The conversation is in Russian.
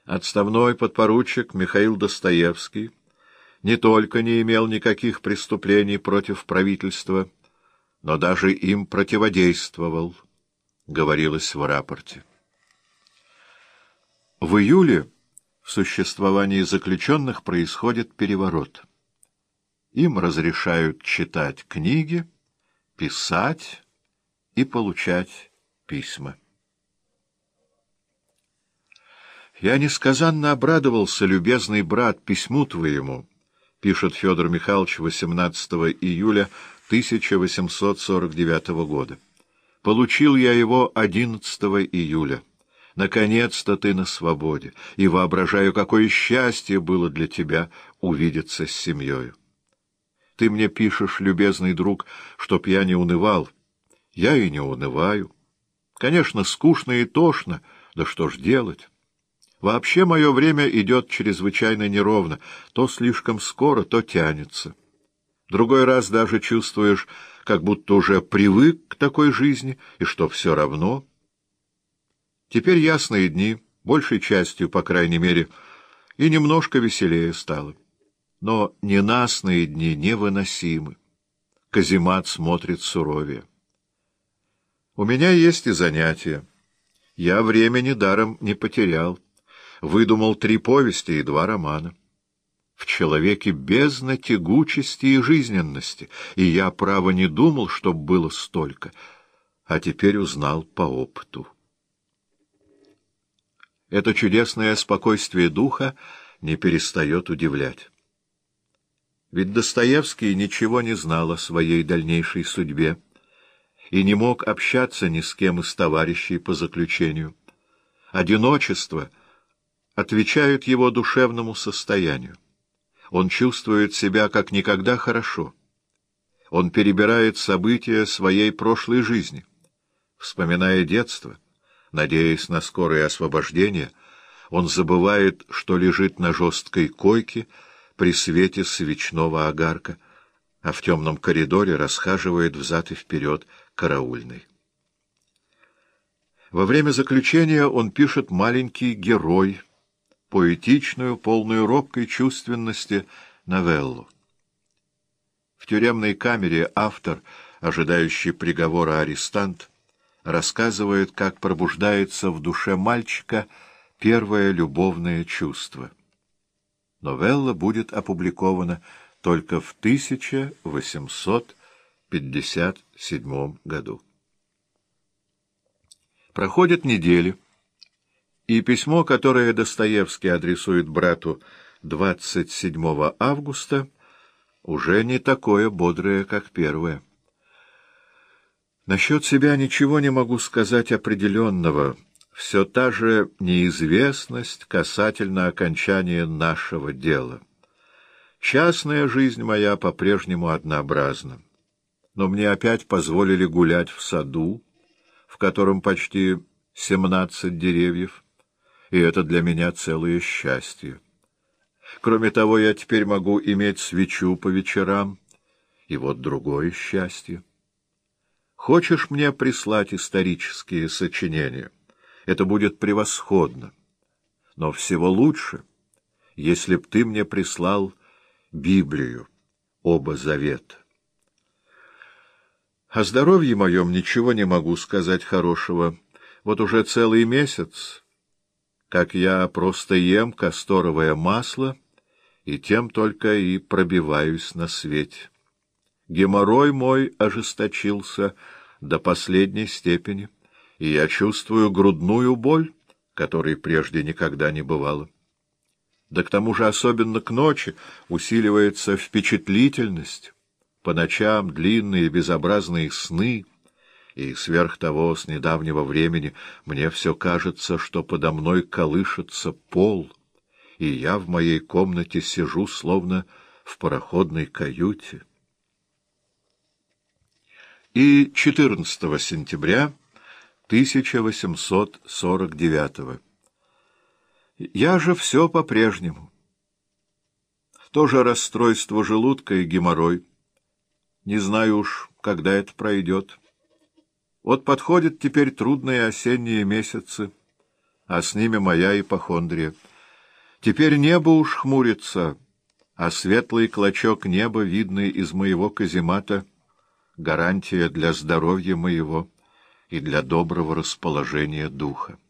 Отставной подпоручик Михаил Достоевский не только не имел никаких преступлений против правительства, но даже им противодействовал, говорилось в рапорте. В июле в существовании заключенных происходит переворот. Им разрешают читать книги, писать и получать письма. «Я несказанно обрадовался, любезный брат, письму твоему», — пишет Федор Михайлович 18 июля 1849 года. «Получил я его 11 июля. Наконец-то ты на свободе, и воображаю, какое счастье было для тебя увидеться с семьей. Ты мне пишешь, любезный друг, чтоб я не унывал. Я и не унываю. Конечно, скучно и тошно, да что ж делать? Вообще мое время идет чрезвычайно неровно, то слишком скоро, то тянется. Другой раз даже чувствуешь, как будто уже привык к такой жизни, и что все равно. Теперь ясные дни, большей частью, по крайней мере, и немножко веселее стало. Но ненастные дни невыносимы. Каземат смотрит суровее. У меня есть и занятия. Я времени даром не потерял. Выдумал 3 повести и 2 романа. В человеке бездна тягучести и жизненности, и я, право, не думал, чтоб было столько, а теперь узнал по опыту. Это чудесное спокойствие духа не перестает удивлять. Ведь Достоевский ничего не знал о своей дальнейшей судьбе и не мог общаться ни с кем из товарищей по заключению. Одиночество отвечает его душевному состоянию. Он чувствует себя как никогда хорошо. Он перебирает события своей прошлой жизни. Вспоминая детство, надеясь на скорое освобождение, он забывает, что лежит на жесткой койке при свете свечного огарка, а в темном коридоре расхаживает взад и вперед караульный. Во время заключения он пишет «Маленький герой», поэтичную, полную робкой чувственности новеллу. В тюремной камере автор, ожидающий приговора арестант, рассказывает, как пробуждается в душе мальчика первое любовное чувство. Новелла будет опубликована только в 1857 году. Проходят недели, и письмо, которое Достоевский адресует брату 27 августа, уже не такое бодрое, как первое. Насчет себя ничего не могу сказать определенного. Все та же неизвестность касательно окончания нашего дела. Частная жизнь моя по-прежнему однообразна. Но мне опять позволили гулять в саду, в котором почти 17 деревьев, и это для меня целое счастье. Кроме того, я теперь могу иметь свечу по вечерам, и вот другое счастье. Хочешь мне прислать исторические сочинения? Это будет превосходно. Но всего лучше, если б ты мне прислал Библию, оба завета. О здоровье моем ничего не могу сказать хорошего. Вот уже целый месяц, как я просто ем касторовое масло, и тем только и пробиваюсь на свете. Геморрой мой ожесточился до последней степени, и я чувствую грудную боль, которой прежде никогда не бывало. Да к тому же особенно к ночи усиливается впечатлительность, по ночам длинные безобразные сны, и сверх того с недавнего времени мне все кажется, что подо мной колышется пол, и я в моей комнате сижу, словно в пароходной каюте. И 14 сентября 1849. Я же все по-прежнему. Тоже расстройство желудка и геморрой. Не знаю уж, когда это пройдет. Вот подходят теперь трудные осенние месяцы, а с ними моя ипохондрия. Теперь небо уж хмурится, а светлый клочок неба, видный из моего каземата, — гарантия для здоровья моего и для доброго расположения духа.